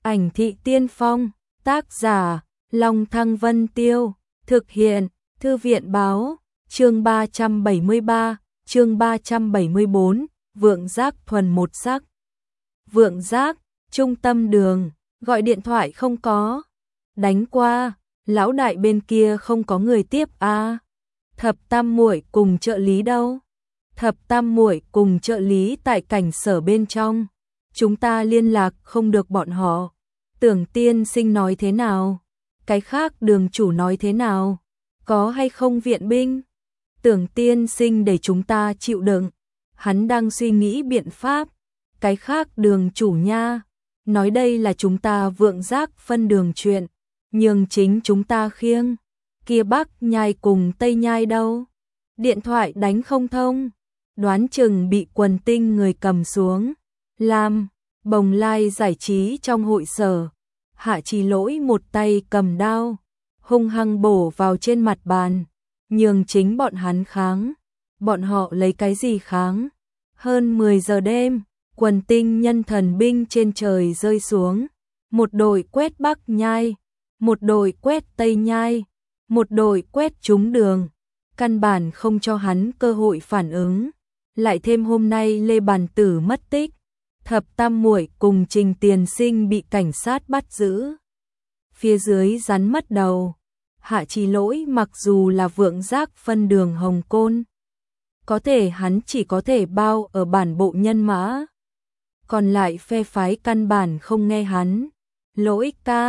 Ảnh thị tiên phong, tác giả, Long Thăng Vân Tiêu, thực hiện, Thư viện báo, chương 373, chương 374, Vượng Giác thuần một sắc. Vượng Giác, trung tâm đường, gọi điện thoại không có. Đánh qua, lão đại bên kia không có người tiếp à. Thập Tam muội cùng trợ lý đâu? Thập Tam muội cùng trợ lý tại cảnh sở bên trong. Chúng ta liên lạc không được bọn họ. Tưởng tiên sinh nói thế nào? Cái khác đường chủ nói thế nào? Có hay không viện binh? Tưởng tiên sinh để chúng ta chịu đựng. Hắn đang suy nghĩ biện pháp. Cái khác đường chủ nha. Nói đây là chúng ta Vượng Giác phân đường chuyện. Nhưng chính chúng ta khiêng. Kia Bắc Nhai cùng Tây Nhai đâu? Điện thoại đánh không thông. Đoán chừng bị Quần Tinh người cầm xuống. Làm Bồng Lai giải trí trong hội sở. Hạ Trì Lỗi một tay cầm đao, hung hăng bổ vào trên mặt bàn, nhường chính bọn hắn kháng. Bọn họ lấy cái gì kháng? Hơn 10 giờ đêm, Quần Tinh nhân thần binh trên trời rơi xuống. Một đội quét Bắc Nhai, một đội quét Tây Nhai, một đội quét trúng đường. Căn bản không cho hắn cơ hội phản ứng. Lại thêm hôm nay Lê Bàn Tử mất tích. Thập Tam muội cùng Trình Tiền Sinh bị cảnh sát bắt giữ. Phía dưới rắn mất đầu. Hạ Trì Lỗi mặc dù là Vượng Giác phân đường Hồng Côn, có thể hắn chỉ có thể bao ở bản bộ nhân mã. Còn lại phe phái căn bản không nghe hắn. Lỗi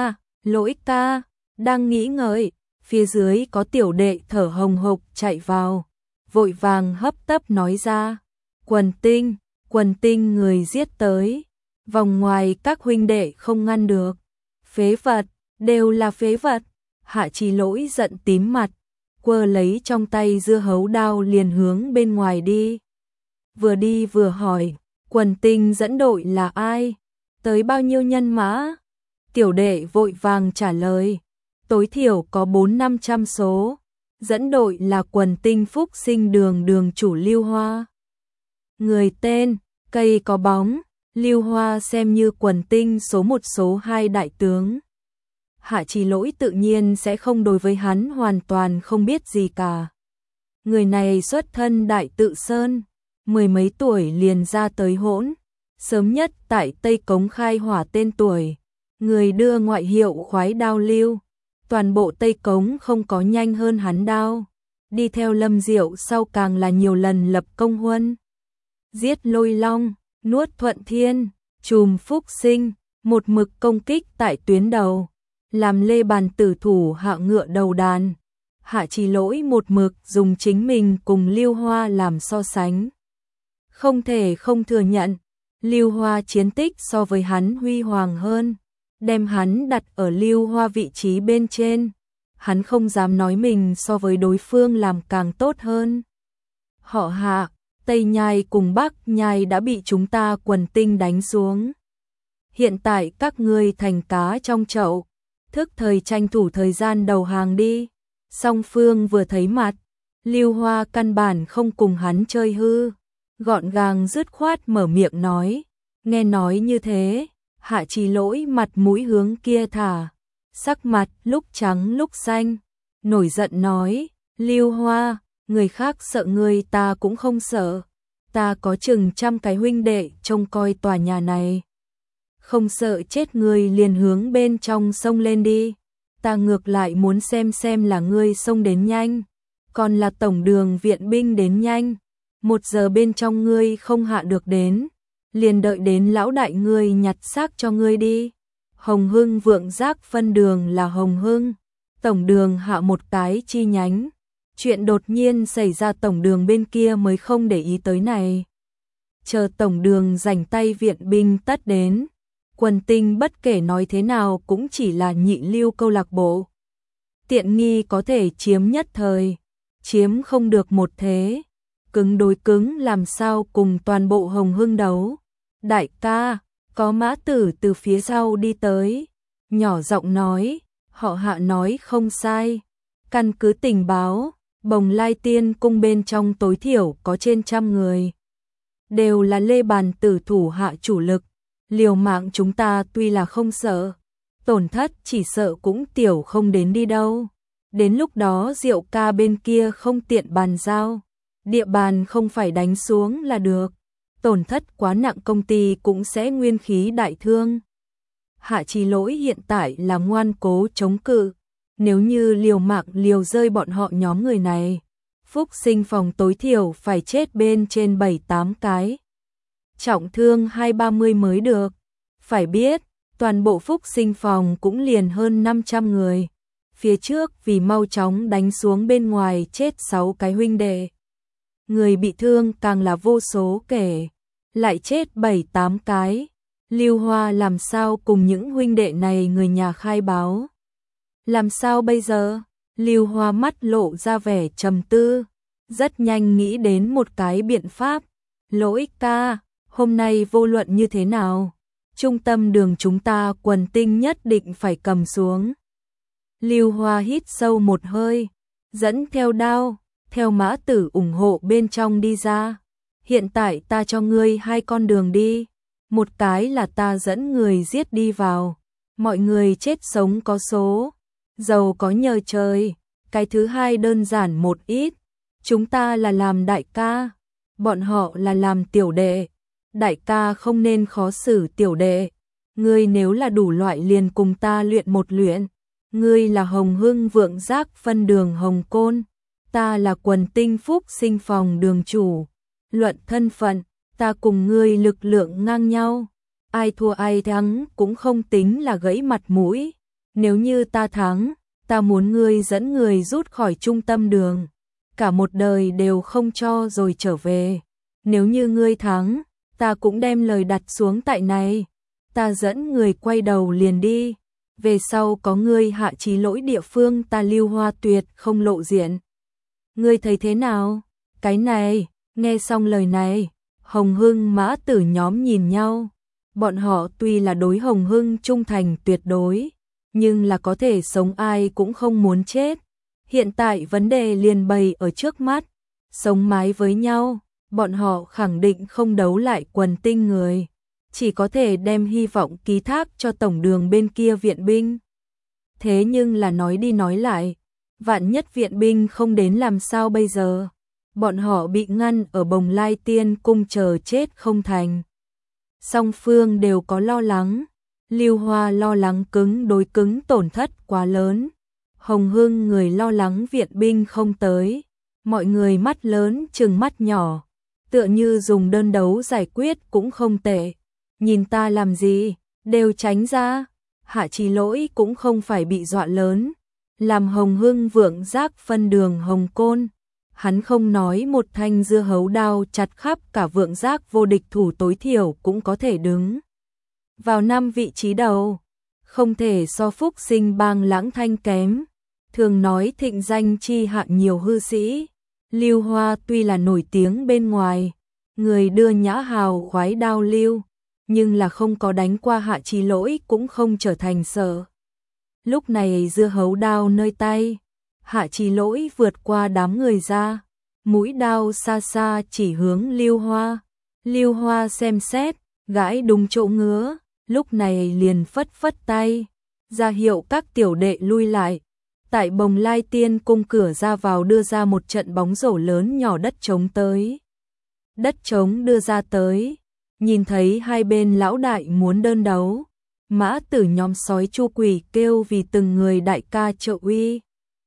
ca, đang nghĩ ngợi, phía dưới có tiểu đệ thở hồng hộc chạy vào, vội vàng hấp tấp nói ra, Quần Tinh người giết tới, vòng ngoài các huynh đệ không ngăn được. Phế vật, đều là phế vật. Hạ Trì Lỗi giận tím mặt, quơ lấy trong tay dưa hấu đao liền hướng bên ngoài đi. Vừa đi vừa hỏi, Quần Tinh dẫn đội là ai? Tới bao nhiêu nhân mã? Tiểu đệ vội vàng trả lời, tối thiểu có 400-500 số. Dẫn đội là Quần Tinh Phúc Sinh đường đường chủ Lưu Hoa. Người tên, cây có bóng, Lưu Hoa xem như Quần Tinh số 1 số 2 đại tướng. Hạ Trì Lỗi tự nhiên sẽ không đối với hắn hoàn toàn không biết gì cả. Người này xuất thân Đại Tự Sơn, 10 mấy tuổi liền ra tới hỗn, sớm nhất tại Tây Cống khai hỏa tên tuổi. Người đưa ngoại hiệu khoái đao Lưu, toàn bộ Tây Cống không có nhanh hơn hắn đao. Đi theo Lâm Diệu sau càng là nhiều lần lập công huân. Giết Lôi Long, nuốt Thuận Thiên, trùm Phúc Sinh, một mực công kích tại tuyến đầu, làm Lê Bàn Tử thủ hạ ngựa đầu đàn. Hạ Trì Lỗi một mực dùng chính mình cùng Lưu Hoa làm so sánh. Không thể không thừa nhận, Lưu Hoa chiến tích so với hắn huy hoàng hơn, đem hắn đặt ở Lưu Hoa vị trí bên trên. Hắn không dám nói mình so với đối phương làm càng tốt hơn. Họ Hạ, Tây Nhai cùng Bắc Nhai đã bị chúng ta Quần Tinh đánh xuống. Hiện tại các ngươi thành cá trong chậu, thức thời tranh thủ thời gian đầu hàng đi. Song phương vừa thấy mặt, Lưu Hoa căn bản không cùng hắn chơi hư, gọn gàng dứt khoát mở miệng nói. Nghe nói như thế, Hạ Trì Lỗi mặt mũi hướng kia thả, sắc mặt lúc trắng lúc xanh, nổi giận nói, Lưu Hoa, người khác sợ ngươi ta cũng không sợ, ta có chừng 100 cái huynh đệ trông coi tòa nhà này. Không sợ chết ngươi liền hướng bên trong sông lên đi, ta ngược lại muốn xem là ngươi xông đến nhanh, còn là tổng đường viện binh đến nhanh. 1 giờ bên trong ngươi không hạ được đến, liền đợi đến lão đại ngươi nhặt xác cho ngươi đi. Hồng Hưng Vượng Giác phân đường là Hồng Hưng, tổng đường hạ một cái chi nhánh. Chuyện đột nhiên xảy ra tổng đường bên kia mới không để ý tới này. Chờ tổng đường rảnh tay viện binh tất đến, Quần Tinh bất kể nói thế nào cũng chỉ là nhị lưu câu lạc bộ. Tiện nghi có thể chiếm nhất thời, chiếm không được một thế. Cứng đối cứng làm sao cùng toàn bộ Hồng Hưng đấu. Đại ca, có mã tử từ phía sau đi tới, nhỏ giọng nói, họ Hạ nói không sai. Căn cứ tình báo, Bồng Lai Tiên cung bên trong tối thiểu có trên 100 người. Đều là Lê Bàn Tử thủ hạ chủ lực, liều mạng chúng ta tuy là không sợ, tổn thất chỉ sợ cũng tiểu không đến đi đâu. Đến lúc đó Diệu ca bên kia không tiện bàn giao, địa bàn không phải đánh xuống là được, tổn thất quá nặng công ty cũng sẽ nguyên khí đại thương. Hạ Chí Lỗi hiện tại là ngoan cố chống cự, nếu như liều mạng liều rơi bọn họ nhóm người này, Phúc Sinh Phòng tối thiểu phải chết bên trên 7-8 cái, trọng thương 20-30 mới được. Phải biết, toàn bộ Phúc Sinh Phòng cũng liền hơn 500 người. Phía trước vì mau chóng đánh xuống bên ngoài chết 6 cái huynh đệ. Người bị thương càng là vô số kể, lại chết 7-8 cái. Lưu Hoa làm sao cùng những huynh đệ này người nhà khai báo? Làm sao bây giờ? Lưu Hoa mắt lộ ra vẻ trầm tư, rất nhanh nghĩ đến một cái biện pháp. Lỗi ca, hôm nay vô luận như thế nào, trung tâm đường chúng ta quần tinh nhất định phải cầm xuống. Lưu Hoa hít sâu một hơi, dẫn theo đao, theo Mã Tử ủng hộ bên trong đi ra. Hiện tại ta cho ngươi 2 con đường đi, một cái là ta dẫn người giết đi vào, mọi người chết sống có số, giàu có nhờ trời. Cái thứ hai đơn giản một ít, chúng ta là làm đại ca, bọn họ là làm tiểu đệ. Đại ca không nên khó xử tiểu đệ, ngươi nếu là đủ loại liền cùng ta luyện một luyện. Ngươi là Hồng Hưng Vượng Giác phân đường Hồng Côn, ta là Quần Tinh Phúc Sinh Phòng đường chủ. Luận thân phận, ta cùng ngươi lực lượng ngang nhau, ai thua ai thắng cũng không tính là gãy mặt mũi. Nếu như ta thắng, ta muốn ngươi dẫn người rút khỏi trung tâm đường, cả một đời đều không cho rồi trở về. Nếu như ngươi thắng, ta cũng đem lời đặt xuống tại này, ta dẫn người quay đầu liền đi. Về sau có ngươi Hạ Chí Lỗi địa phương ta Lưu Hoa tuyệt không lộ diện. Ngươi thấy thế nào? Cái này, nghe xong lời này, Hồng Hưng Mã Tử nhóm nhìn nhau. Bọn họ tuy là đối Hồng Hưng trung thành tuyệt đối, nhưng là có thể sống ai cũng không muốn chết. Hiện tại vấn đề liền bày ở trước mắt, sống mái với nhau, bọn họ khẳng định không đấu lại Quần Tinh người, chỉ có thể đem hy vọng ký thác cho tổng đường bên kia viện binh. Thế nhưng là nói đi nói lại, vạn nhất viện binh không đến làm sao bây giờ? Bọn họ bị ngăn ở Bồng Lai Tiên cung chờ chết không thành. Song phương đều có lo lắng, Lưu Hoa lo lắng cứng đối cứng tổn thất quá lớn, Hồng Hưng người lo lắng viện binh không tới. Mọi người mắt lớn chừng mắt nhỏ, tựa như dùng đơn đấu giải quyết cũng không tệ. Nhìn ta làm gì, đều tránh ra. Hạ Chí Lỗi cũng không phải bị dọa lớn, làm Hồng Hưng Vượng Giác phân đường Hồng Côn. Hắn không nói một thanh dưa hấu đao chặt khắp cả Vượng Giác vô địch thủ tối thiểu cũng có thể đứng vào 5 vị trí đầu, không thể so Phúc Sinh Bang Lãng Thanh kém. Thường nói thịnh danh chi hạ nhiều hư sĩ, Lưu Hoa tuy là nổi tiếng bên ngoài, người đưa nhã hào khoái đao lưu, nhưng là không có đánh qua Hạ Chí Lỗi cũng không trở thành sợ. Lúc này dưa hấu đao nơi tay, Hạ Chí Lỗi vượt qua đám người ra, mũi đao xa xa chỉ hướng Lưu Hoa. Lưu Hoa xem xét, gãi đúng chỗ ngứa, lúc này liền phất phất tay, ra hiệu các tiểu đệ lui lại. Tại Bồng Lai Tiên cung cửa ra vào đưa ra một trận bóng rổ lớn nhỏ đất trống tới. Đất trống đưa ra tới, nhìn thấy hai bên lão đại muốn đơn đấu, Mã Tử nhóm sói chu quỷ kêu vì từng người đại ca trợ uy.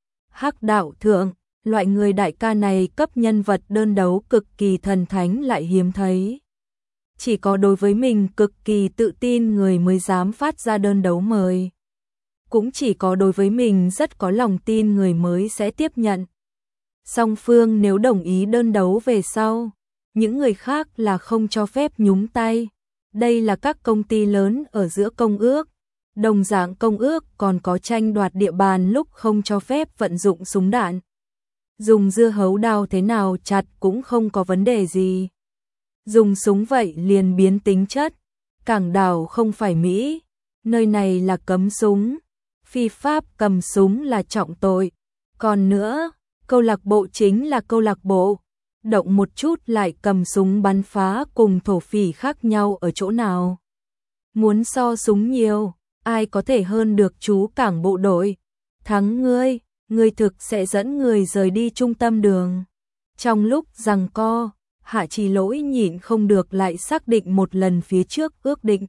Hắc đạo thượng, loại người đại ca này cấp nhân vật đơn đấu cực kỳ thần thánh lại hiếm thấy. Chỉ có đối với mình cực kỳ tự tin người mới dám phát ra đơn đấu mời. Cũng chỉ có đối với mình rất có lòng tin người mới sẽ tiếp nhận. Song phương nếu đồng ý đơn đấu về sau, những người khác là không cho phép nhúng tay. Đây là các công ty lớn ở giữa công ước. Đồng dạng công ước còn có tranh đoạt địa bàn lúc không cho phép vận dụng súng đạn. Dùng dưa hấu đao thế nào chặt cũng không có vấn đề gì. Dùng súng vậy liền biến tính chất. Cảng đảo không phải Mỹ, nơi này là cấm súng. Phi pháp cầm súng là trọng tội. Còn nữa, câu lạc bộ chính là câu lạc bộ. Động một chút lại cầm súng bắn phá cùng thổ phỉ khác nhau ở chỗ nào. muốn so súng nhiều, ai có thể hơn được chú cảng bộ đội. Thắng ngươi thực sẽ dẫn người rời đi trung tâm đường. Trong lúc giằng co, Hạ Chỉ Lỗi nhịn không được lại xác định một lần phía trước ước định.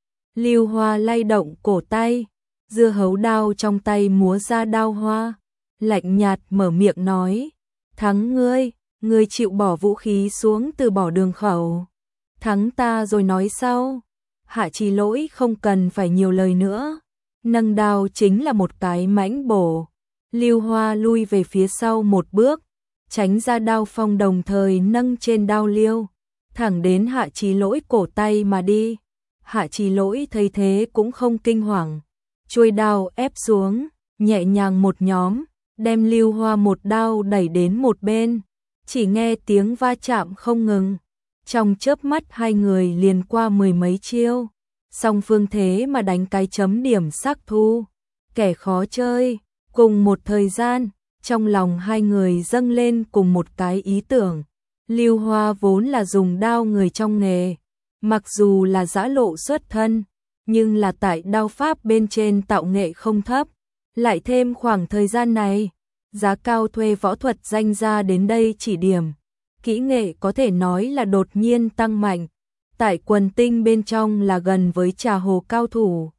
Lưu Hoa lay động cổ tay, dưa hấu đao trong tay múa ra đao hoa, lạnh nhạt mở miệng nói, thắng ngươi chịu bỏ vũ khí xuống từ bỏ đường khẩu. Thắng ta rồi nói sau. Hạ Chỉ Lỗi không cần phải nhiều lời nữa, nâng đao chính là một cái mãnh bổ. Lưu Hoa lui về phía sau một bước, tránh ra đao phong đồng thời nâng trên đao liêu, thẳng đến Hạ Chỉ Lỗi cổ tay mà đi. Hạ Chỉ Lỗi thấy thế cũng không kinh hoàng, chuôi đao ép xuống, nhẹ nhàng một nhóm, đem Lưu Hoa một đao đẩy đến một bên, chỉ nghe tiếng va chạm không ngừng. Trong chớp mắt hai người liền qua mười mấy chiêu, song phương thế mà đánh cái chấm điểm sắc thu, kẻ khó chơi. Cùng một thời gian, trong lòng hai người dâng lên cùng một cái ý tưởng. Lưu Hoa vốn là dùng đao người trong nghề, mặc dù là giã lộ xuất thân, nhưng là tại đao pháp bên trên tạo nghệ không thấp, lại thêm khoảng thời gian này, giá cao thuê võ thuật danh ra đến đây chỉ điểm, kỹ nghệ có thể nói là đột nhiên tăng mạnh, tại quần tinh bên trong là gần với trà hồ cao thủ.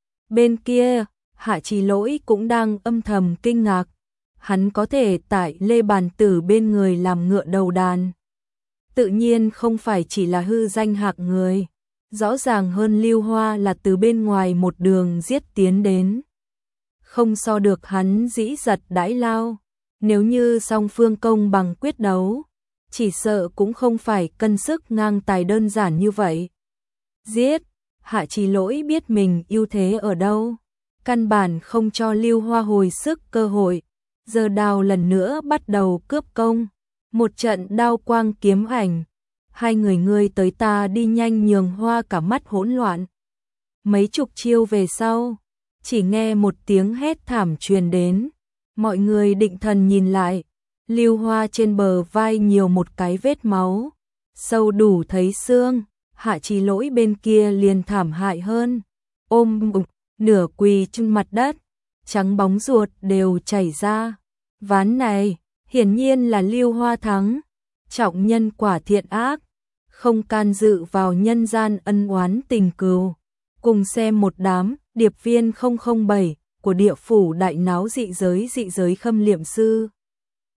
Bên kia, Hạ Chỉ Lỗi cũng đang âm thầm kinh ngạc, hắn có thể tại Lê Bàn Tử bên người làm ngựa đầu đàn. Tự nhiên không phải chỉ là hư danh hạng người, rõ ràng hơn Lưu Hoa là từ bên ngoài một đường giết tiến đến. Không so được hắn dĩ giật đãi lao, nếu như song phương công bằng quyết đấu, chỉ sợ cũng không phải cân sức ngang tài đơn giản như vậy. Giết, Hạ Chỉ Lỗi biết mình ưu thế ở đâu, căn bản không cho Lưu Hoa hồi sức cơ hội, giờ đao lần nữa bắt đầu cướp công, một trận đao quang kiếm ảnh, hai người ngươi tới ta đi nhanh nhường Hoa cả mắt hỗn loạn. Mấy chục chiêu về sau, chỉ nghe một tiếng hét thảm truyền đến, mọi người định thần nhìn lại, Lưu Hoa trên bờ vai nhiều một cái vết máu, sâu đủ thấy xương. Hạ Chỉ Lỗi bên kia liền thảm hại hơn, ôm bụng, nửa quỳ trên mặt đất, trắng bóng ruột đều chảy ra. Ván này, hiển nhiên là Lưu Hoa thắng, trọng nhân quả thiện ác, không can dự vào nhân gian ân oán tình cừu. Cùng xem một đám điệp viên 007 của địa phủ đại náo dị giới khâm liệm sư.